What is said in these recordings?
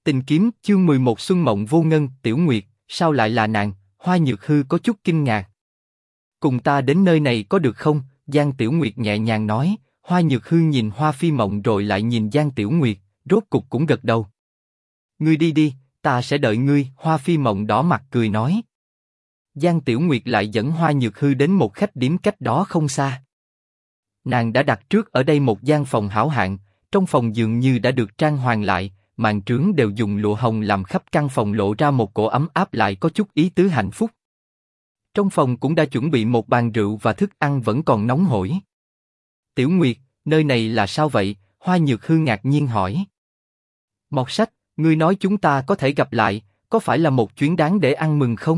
Tình kiếm chương 11 Xuân Mộng Vô Ngân. Tiểu Nguyệt, sao lại là nàng? Hoa Nhược Hư có chút kinh ngạc. Cùng ta đến nơi này có được không? Giang Tiểu Nguyệt nhẹ nhàng nói. Hoa Nhược Hư nhìn Hoa Phi Mộng rồi lại nhìn Giang Tiểu Nguyệt, rốt cục cũng gật đầu. Ngươi đi đi, ta sẽ đợi ngươi. Hoa Phi Mộng đỏ mặt cười nói. Giang Tiểu Nguyệt lại dẫn Hoa Nhược Hư đến một khách điếm cách đó không xa. Nàng đã đặt trước ở đây một gian phòng hảo hạng, trong phòng dường như đã được trang hoàng lại, màn trướng đều dùng lụa hồng làm khắp căn phòng lộ ra một cổ ấm áp lại có chút ý tứ hạnh phúc. Trong phòng cũng đã chuẩn bị một bàn rượu và thức ăn vẫn còn nóng hổi. Tiểu Nguyệt, nơi này là sao vậy? Hoa Nhược Hư ngạc nhiên hỏi. Mọt Sách, ngươi nói chúng ta có thể gặp lại, có phải là một chuyến đáng để ăn mừng không?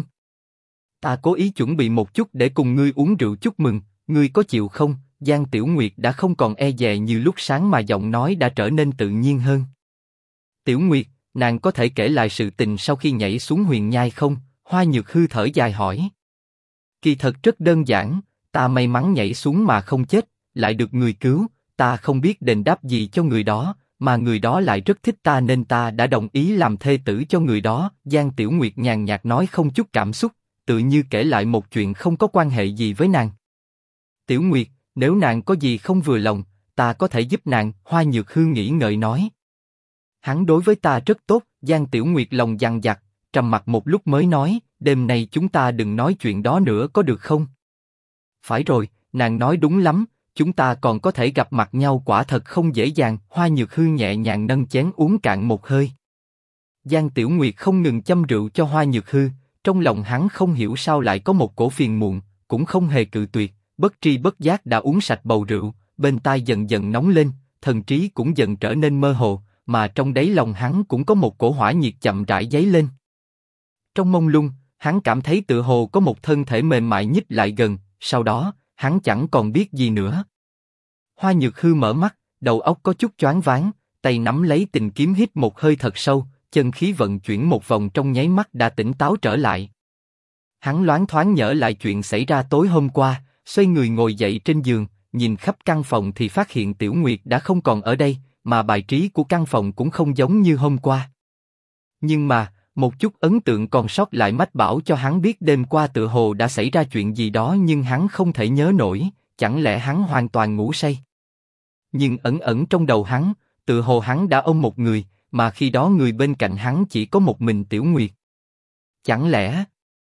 Ta cố ý chuẩn bị một chút để cùng ngươi uống rượu chúc mừng, ngươi có chịu không? Giang Tiểu Nguyệt đã không còn e dè như lúc sáng mà giọng nói đã trở nên tự nhiên hơn. Tiểu Nguyệt, nàng có thể kể lại sự tình sau khi nhảy xuống huyền nhai không? Hoa Nhược Hư thở dài hỏi. Kỳ thật rất đơn giản, ta may mắn nhảy xuống mà không chết, lại được người cứu, ta không biết đền đáp gì cho người đó, mà người đó lại rất thích ta nên ta đã đồng ý làm thê tử cho người đó. Giang Tiểu Nguyệt nhàn nhạt nói không chút cảm xúc, tự như kể lại một chuyện không có quan hệ gì với nàng. Tiểu Nguyệt, nếu nàng có gì không vừa lòng, ta có thể giúp nàng. Hoa Nhược Hư nghĩ ngợi nói. Hắn đối với ta rất tốt. Giang Tiểu Nguyệt lòng dằng dặc, trầm mặc một lúc mới nói, đêm nay chúng ta đừng nói chuyện đó nữa có được không? Phải rồi, nàng nói đúng lắm, chúng ta còn có thể gặp mặt nhau quả thật không dễ dàng. Hoa Nhược Hư nhẹ nhàng nâng chén uống cạn một hơi. Giang Tiểu Nguyệt không ngừng châm rượu cho Hoa Nhược Hư, trong lòng hắn không hiểu sao lại có một cổ phiền muộn, cũng không hề cự tuyệt, bất tri bất giác đã uống sạch bầu rượu, bên tai dần dần nóng lên, thần trí cũng dần trở nên mơ hồ, mà trong đáy lòng hắn cũng có một cổ hỏa nhiệt chậm rãi dấy lên. Trong mông lung, hắn cảm thấy tựa hồ có một thân thể mềm mại nhích lại gần, sau đó, hắn chẳng còn biết gì nữa. Hoa Nhược Hư mở mắt, đầu óc có chút choáng váng, tay nắm lấy tình kiếm hít một hơi thật sâu, chân khí vận chuyển một vòng trong nháy mắt đã tỉnh táo trở lại. Hắn loáng thoáng nhớ lại chuyện xảy ra tối hôm qua, xoay người ngồi dậy trên giường, nhìn khắp căn phòng thì phát hiện Tiểu Nguyệt đã không còn ở đây, mà bài trí của căn phòng cũng không giống như hôm qua. Nhưng mà, một chút ấn tượng còn sót lại mách bảo cho hắn biết đêm qua tựa hồ đã xảy ra chuyện gì đó nhưng hắn không thể nhớ nổi, chẳng lẽ hắn hoàn toàn ngủ say? Nhưng ẩn ẩn trong đầu hắn, tựa hồ hắn đã ôm một người, mà khi đó người bên cạnh hắn chỉ có một mình Tiểu Nguyệt. Chẳng lẽ...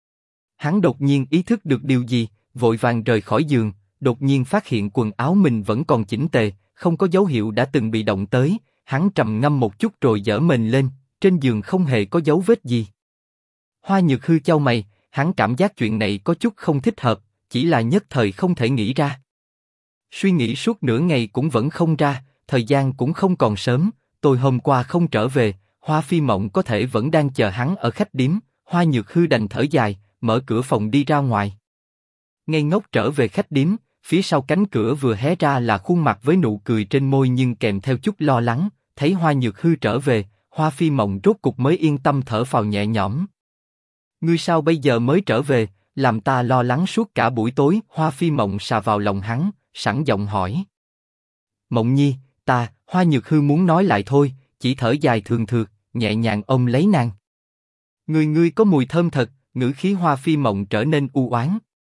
Hắn đột nhiên ý thức được điều gì, vội vàng rời khỏi giường, đột nhiên phát hiện quần áo mình vẫn còn chỉnh tề, không có dấu hiệu đã từng bị động tới, hắn trầm ngâm một chút rồi giở mình lên, trên giường không hề có dấu vết gì. Hoa Nhược Hư chau mày, hắn cảm giác chuyện này có chút không thích hợp, chỉ là nhất thời không thể nghĩ ra. Suy nghĩ suốt nửa ngày cũng vẫn không ra, thời gian cũng không còn sớm, tôi hôm qua không trở về, Hoa Phi Mộng có thể vẫn đang chờ hắn ở khách điếm. Hoa Nhược Hư đành thở dài, mở cửa phòng đi ra ngoài. Ngây ngốc trở về khách điếm, phía sau cánh cửa vừa hé ra là khuôn mặt với nụ cười trên môi nhưng kèm theo chút lo lắng, thấy Hoa Nhược Hư trở về, Hoa Phi Mộng rốt cục mới yên tâm thở phào nhẹ nhõm. Ngươi sao bây giờ mới trở về, làm ta lo lắng suốt cả buổi tối. Hoa Phi Mộng xà vào lòng hắn, sẵn giọng hỏi. Mộng Nhi, Hoa Nhược Hư muốn nói lại thôi, chỉ thở dài thường thượt, nhẹ nhàng ôm lấy nàng. Ngươi có mùi thơm thật, ngữ khí Hoa Phi Mộng trở nên u oán.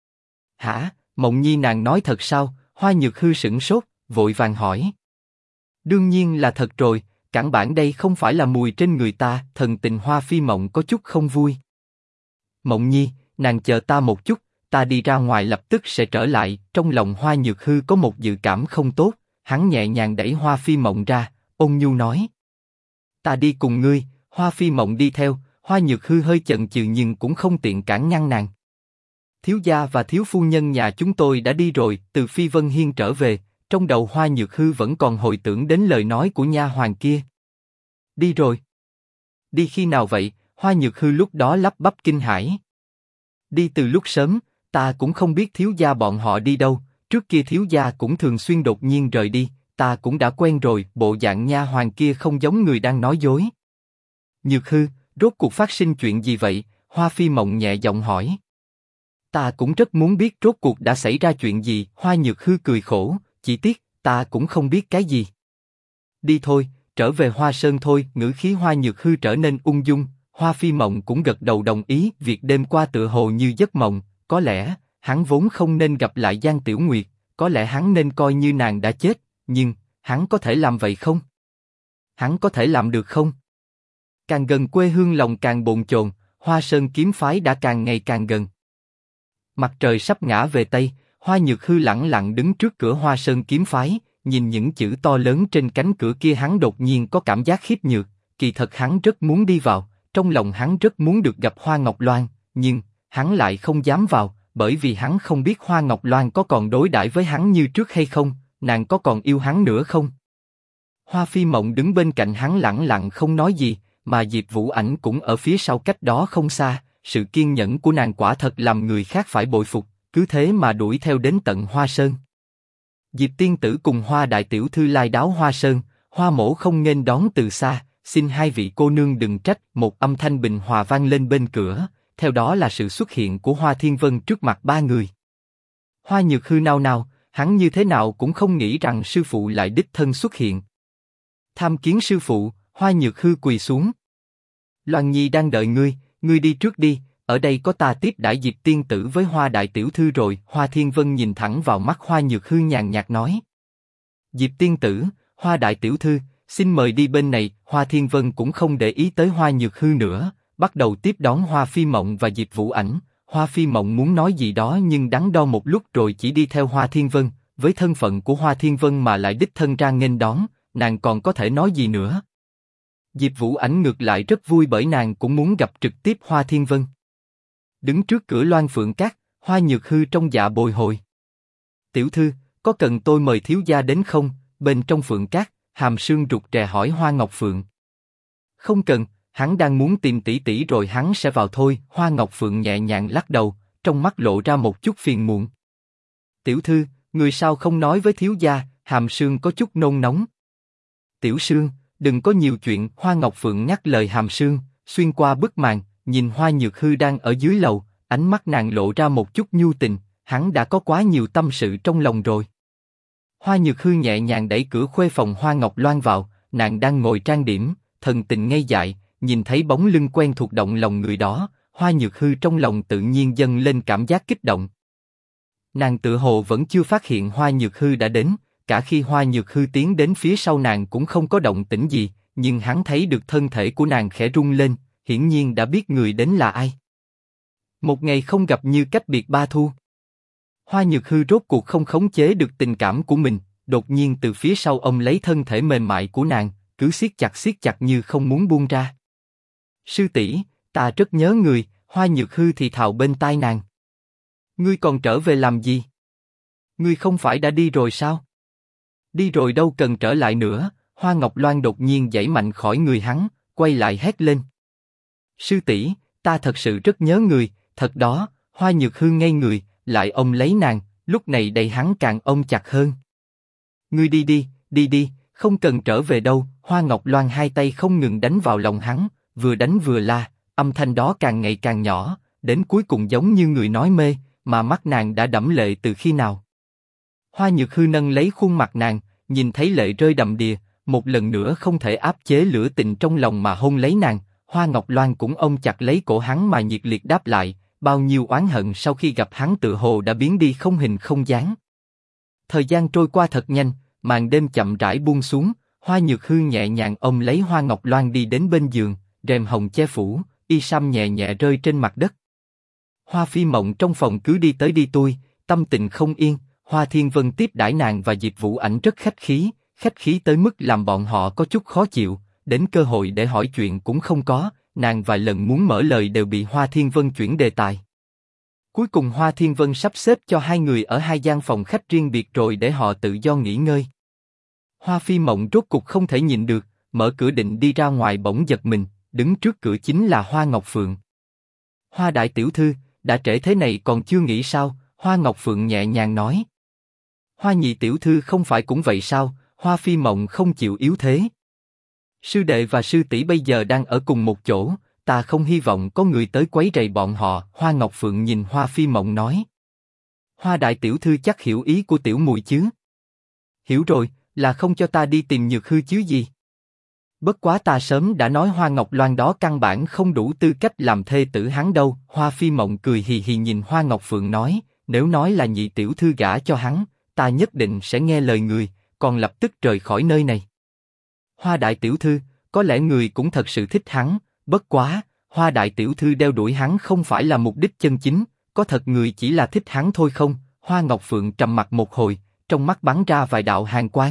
Hả, Mộng Nhi nàng nói thật sao? Hoa Nhược Hư sửng sốt, vội vàng hỏi. Đương nhiên là thật rồi, cản bản đây không phải là mùi trên người ta. Thần tình Hoa Phi Mộng có chút không vui. Mộng Nhi, nàng chờ ta một chút, ta đi ra ngoài lập tức sẽ trở lại. Trong lòng Hoa Nhược Hư có một dự cảm không tốt, hắn nhẹ nhàng đẩy Hoa Phi Mộng ra, ôn nhu nói. Ta đi cùng ngươi. Hoa Phi Mộng đi theo, Hoa Nhược Hư hơi chần chừ nhưng cũng không tiện cản ngăn nàng. Thiếu gia và thiếu phu nhân nhà chúng tôi đã đi rồi. Từ Phi Vân Hiên trở về, trong đầu Hoa Nhược Hư vẫn còn hồi tưởng đến lời nói của nha hoàn kia. Đi rồi? Đi khi nào vậy? Hoa Nhược Hư lúc đó lắp bắp kinh hãi. Đi từ lúc sớm, ta cũng không biết thiếu gia bọn họ đi đâu. Trước kia thiếu gia cũng thường xuyên đột nhiên rời đi, ta cũng đã quen rồi. Bộ dạng nha hoàn kia không giống người đang nói dối. Nhược Hư, rốt cuộc phát sinh chuyện gì vậy? Hoa Phi Mộng nhẹ giọng hỏi. Ta cũng rất muốn biết rốt cuộc đã xảy ra chuyện gì. Hoa Nhược Hư cười khổ, chỉ tiếc ta cũng không biết cái gì. Đi thôi, trở về Hoa Sơn thôi. Ngữ khí Hoa Nhược Hư trở nên ung dung, Hoa Phi Mộng cũng gật đầu đồng ý. Việc đêm qua tựa hồ như giấc mộng, có lẽ hắn vốn không nên gặp lại Giang Tiểu Nguyệt, có lẽ hắn nên coi như nàng đã chết, nhưng hắn có thể làm vậy không? Hắn có thể làm được không? Càng gần quê hương lòng càng bồn chồn, Hoa Sơn kiếm phái đã càng ngày càng gần. Mặt trời sắp ngã về Tây, Hoa Nhược Hư lẳng lặng đứng trước cửa Hoa Sơn kiếm phái, nhìn những chữ to lớn trên cánh cửa kia hắn đột nhiên có cảm giác khiếp nhược, kỳ thật hắn rất muốn đi vào, trong lòng hắn rất muốn được gặp Hoa Ngọc Loan, nhưng hắn lại không dám vào, bởi vì hắn không biết Hoa Ngọc Loan có còn đối đãi với hắn như trước hay không, nàng có còn yêu hắn nữa không? Hoa Phi Mộng đứng bên cạnh hắn lẳng lặng không nói gì, mà Diệp Vũ Ảnh cũng ở phía sau cách đó không xa, sự kiên nhẫn của nàng quả thật làm người khác phải bội phục, cứ thế mà đuổi theo đến tận Hoa Sơn. Diệp Tiên Tử cùng Hoa Đại Tiểu Thư lai đáo Hoa Sơn, Hoa Mỗ không nghênh đón từ xa, xin hai vị cô nương đừng trách. Một âm thanh bình hòa vang lên bên cửa, theo đó là sự xuất hiện của Hoa Thiên Vân trước mặt ba người. Hoa Nhược Hư nao nao, hắn như thế nào cũng không nghĩ rằng sư phụ lại đích thân xuất hiện. Tham kiến sư phụ. Hoa Nhược Hư quỳ xuống. Loan Nhi đang đợi ngươi, ngươi đi trước đi, ở đây có ta tiếp đãi Diệp Tiên Tử với Hoa Đại Tiểu Thư rồi. Hoa Thiên Vân nhìn thẳng vào mắt Hoa Nhược Hư nhàn nhạt nói. Diệp Tiên Tử, Hoa Đại Tiểu Thư, xin mời đi bên này. Hoa Thiên Vân cũng không để ý tới Hoa Nhược Hư nữa, bắt đầu tiếp đón Hoa Phi Mộng và Diệp Vũ Ảnh. Hoa Phi Mộng muốn nói gì đó nhưng đắn đo một lúc rồi chỉ đi theo Hoa Thiên Vân, với thân phận của Hoa Thiên Vân mà lại đích thân ra nghênh đón, nàng còn có thể nói gì nữa? Diệp Vũ Ảnh ngược lại rất vui bởi nàng cũng muốn gặp trực tiếp Hoa Thiên Vân. Đứng trước cửa Loan Phượng Các, Hoa Nhược Hư trong dạ bồi hồi. Tiểu thư, có cần tôi mời thiếu gia đến không? Bên trong Phượng Các, Hàm Sương rụt rè hỏi Hoa Ngọc Phượng. Không cần, hắn đang muốn tìm tỷ tỷ rồi hắn sẽ vào thôi. Hoa Ngọc Phượng nhẹ nhàng lắc đầu, trong mắt lộ ra một chút phiền muộn. Tiểu thư, người sao không nói với thiếu gia? Hàm Sương có chút nôn nóng. Tiểu Sương, đừng có nhiều chuyện. Hoa Ngọc Phượng nhắc lời Hàm Sương, xuyên qua bức màn, nhìn Hoa Nhược Hư đang ở dưới lầu, ánh mắt nàng lộ ra một chút nhu tình. Hắn đã có quá nhiều tâm sự trong lòng rồi. Hoa Nhược Hư nhẹ nhàng đẩy cửa khuê phòng Hoa Ngọc Loan vào, nàng đang ngồi trang điểm, thần tình ngây dại, nhìn thấy bóng lưng quen thuộc động lòng người đó, Hoa Nhược Hư trong lòng tự nhiên dâng lên cảm giác kích động. Nàng tự hồ vẫn chưa phát hiện Hoa Nhược Hư đã đến, cả khi Hoa Nhược Hư tiến đến phía sau nàng cũng không có động tĩnh gì, nhưng hắn thấy được thân thể của nàng khẽ rung lên, hiển nhiên đã biết người đến là ai. Một ngày không gặp như cách biệt ba thu. Hoa Nhược Hư rốt cuộc không khống chế được tình cảm của mình, đột nhiên từ phía sau ôm lấy thân thể mềm mại của nàng, cứ siết chặt như không muốn buông ra. Sư tỷ, ta rất nhớ người. Hoa Nhược Hư thì thào bên tai nàng. Ngươi còn trở về làm gì? Ngươi không phải đã đi rồi sao? Đi rồi đâu cần trở lại nữa. Hoa Ngọc Loan đột nhiên giãy mạnh khỏi người hắn, quay lại hét lên. Sư tỷ, ta thật sự rất nhớ người, thật đó. Hoa Nhược Hư ngây người, lại ôm lấy nàng, lúc này đầy hắn càng ôm chặt hơn. Ngươi đi đi, đi đi, không cần trở về đâu. Hoa Ngọc Loan hai tay không ngừng đánh vào lòng hắn, vừa đánh vừa la, âm thanh đó càng ngày càng nhỏ, đến cuối cùng giống như người nói mê, mà mắt nàng đã đẫm lệ từ khi nào. Hoa Nhược Hư nâng lấy khuôn mặt nàng, nhìn thấy lệ rơi đầm đìa, một lần nữa không thể áp chế lửa tình trong lòng mà hôn lấy nàng. Hoa Ngọc Loan cũng ôm chặt lấy cổ hắn mà nhiệt liệt đáp lại, bao nhiêu oán hận sau khi gặp hắn tự hồ đã biến đi không hình không dáng. Thời gian trôi qua thật nhanh, màn đêm chậm rãi buông xuống, Hoa Nhược Hư nhẹ nhàng ôm lấy Hoa Ngọc Loan đi đến bên giường, rèm hồng che phủ, y sam nhẹ nhẹ rơi trên mặt đất. Hoa Phi Mộng trong phòng cứ đi tới đi lui, tâm tình không yên. Hoa Thiên Vân tiếp đãi nàng và Diệp Vũ Ảnh rất khách khí tới mức làm bọn họ có chút khó chịu, đến cơ hội để hỏi chuyện cũng không có, nàng vài lần muốn mở lời đều bị Hoa Thiên Vân chuyển đề tài. Cuối cùng Hoa Thiên Vân sắp xếp cho hai người ở hai gian phòng khách riêng biệt rồi để họ tự do nghỉ ngơi. Hoa Phi Mộng rốt cục không thể nhịn được, mở cửa định đi ra ngoài bỗng giật mình, đứng trước cửa chính là Hoa Ngọc Phượng. Hoa Đại Tiểu Thư, đã trễ thế này còn chưa nghỉ sao? Hoa Ngọc Phượng nhẹ nhàng nói. Hoa Nhị Tiểu Thư không phải cũng vậy sao? Hoa Phi Mộng không chịu yếu thế. Sư đệ và sư tỷ bây giờ đang ở cùng một chỗ, ta không hy vọng có người tới quấy rầy bọn họ. Hoa Ngọc Phượng nhìn Hoa Phi Mộng nói. Hoa Đại Tiểu Thư chắc hiểu ý của tiểu muội chứ? Hiểu rồi, là không cho ta đi tìm Nhược Hư chứ gì? Bất quá ta sớm đã nói Hoa Ngọc Loan đó căn bản không đủ tư cách làm thê tử hắn đâu. Hoa Phi Mộng cười hì hì nhìn Hoa Ngọc Phượng nói, nếu nói là nhị tiểu thư gả cho hắn, ta nhất định sẽ nghe lời người, còn lập tức rời khỏi nơi này. Hoa đại tiểu thư, có lẽ người cũng thật sự thích hắn, bất quá, Hoa đại tiểu thư đeo đuổi hắn không phải là mục đích chân chính, có thật người chỉ là thích hắn thôi không? Hoa Ngọc Phượng trầm mặc một hồi, trong mắt bắn ra vài đạo hàn quang.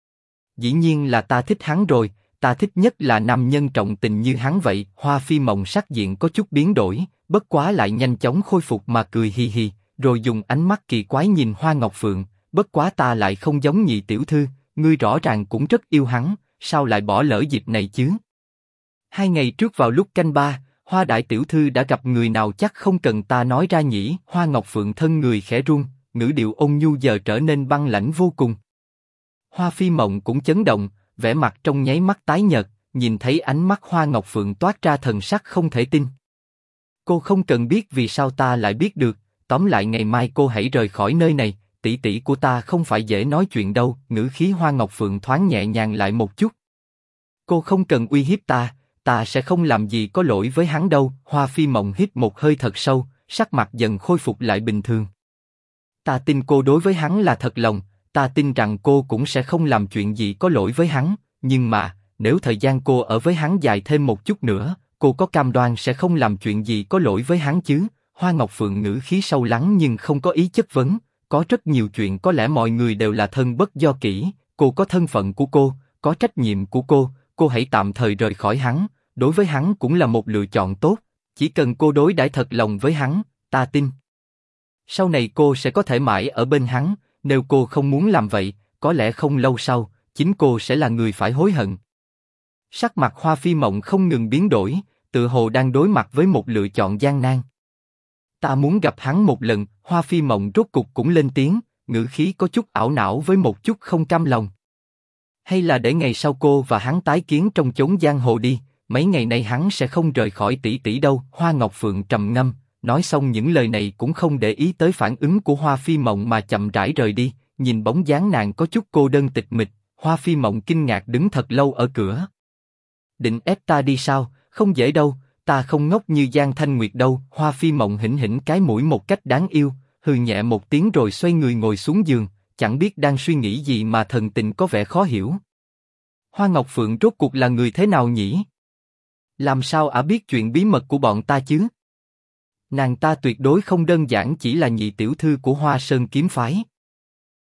Dĩ nhiên là ta thích hắn rồi, ta thích nhất là nam nhân trọng tình như hắn vậy. Hoa Phi Mộng sắc diện có chút biến đổi, bất quá lại nhanh chóng khôi phục mà cười hì hì, rồi dùng ánh mắt kỳ quái nhìn Hoa Ngọc Phượng. Bất quá ta lại không giống nhị tiểu thư, ngươi rõ ràng cũng rất yêu hắn, sao lại bỏ lỡ dịp này chứ? 2 ngày trước vào lúc canh 3, Hoa đại tiểu thư đã gặp người nào chắc không cần ta nói ra nhỉ? Hoa Ngọc Phượng thân người khẽ run, ngữ điệu ôn nhu giờ trở nên băng lãnh vô cùng. Hoa Phi Mộng cũng chấn động, vẻ mặt trong nháy mắt tái nhợt, nhìn thấy ánh mắt Hoa Ngọc Phượng toát ra thần sắc không thể tin. Cô không cần biết vì sao ta lại biết được, tóm lại ngày mai cô hãy rời khỏi nơi này, tỷ tỷ của ta không phải dễ nói chuyện đâu. Ngữ khí Hoa Ngọc Phượng thoáng nhẹ nhàng lại một chút. Cô không cần uy hiếp ta sẽ không làm gì có lỗi với hắn đâu. Hoa Phi Mộng hít một hơi thật sâu, sắc mặt dần khôi phục lại bình thường. Ta tin cô đối với hắn là thật lòng, ta tin rằng cô cũng sẽ không làm chuyện gì có lỗi với hắn, nhưng mà, nếu thời gian cô ở với hắn dài thêm một chút nữa, cô có cam đoan sẽ không làm chuyện gì có lỗi với hắn chứ? Hoa Ngọc Phượng ngữ khí sâu lắng nhưng không có ý chất vấn, có rất nhiều chuyện có lẽ mọi người đều là thân bất do kỷ, cô có thân phận của cô, có trách nhiệm của cô hãy tạm thời rời khỏi hắn, đối với hắn cũng là một lựa chọn tốt, chỉ cần cô đối đãi thật lòng với hắn, ta tin. Sau này cô sẽ có thể mãi ở bên hắn, nếu cô không muốn làm vậy, có lẽ không lâu sau, chính cô sẽ là người phải hối hận. Sắc mặt Hoa Phi Mộng không ngừng biến đổi, tự hồ đang đối mặt với một lựa chọn gian nan. Ta muốn gặp hắn một lần. Hoa Phi Mộng rốt cục cũng lên tiếng, ngữ khí có chút ảo não với một chút không cam lòng. Hay là để ngày sau cô và hắn tái kiến trong chốn giang hồ đi, mấy ngày nay hắn sẽ không rời khỏi tỷ tỷ đâu. Hoa Ngọc Phượng trầm ngâm, nói xong những lời này cũng không để ý tới phản ứng của Hoa Phi Mộng mà chậm rãi rời đi. Nhìn bóng dáng nàng có chút cô đơn tịch mịch, Hoa Phi Mộng kinh ngạc đứng thật lâu ở cửa. Định ép ta đi sao? Không dễ đâu, ta không ngốc như Giang Thanh Nguyệt đâu. Hoa Phi Mộng hỉnh hỉnh cái mũi một cách đáng yêu, hừ nhẹ một tiếng rồi xoay người ngồi xuống giường, chẳng biết đang suy nghĩ gì mà thần tình có vẻ khó hiểu. Hoa Ngọc Phượng rốt cuộc là người thế nào nhỉ? Làm sao ả biết chuyện bí mật của bọn ta chứ? Nàng ta tuyệt đối không đơn giản chỉ là nhị tiểu thư của Hoa Sơn kiếm phái.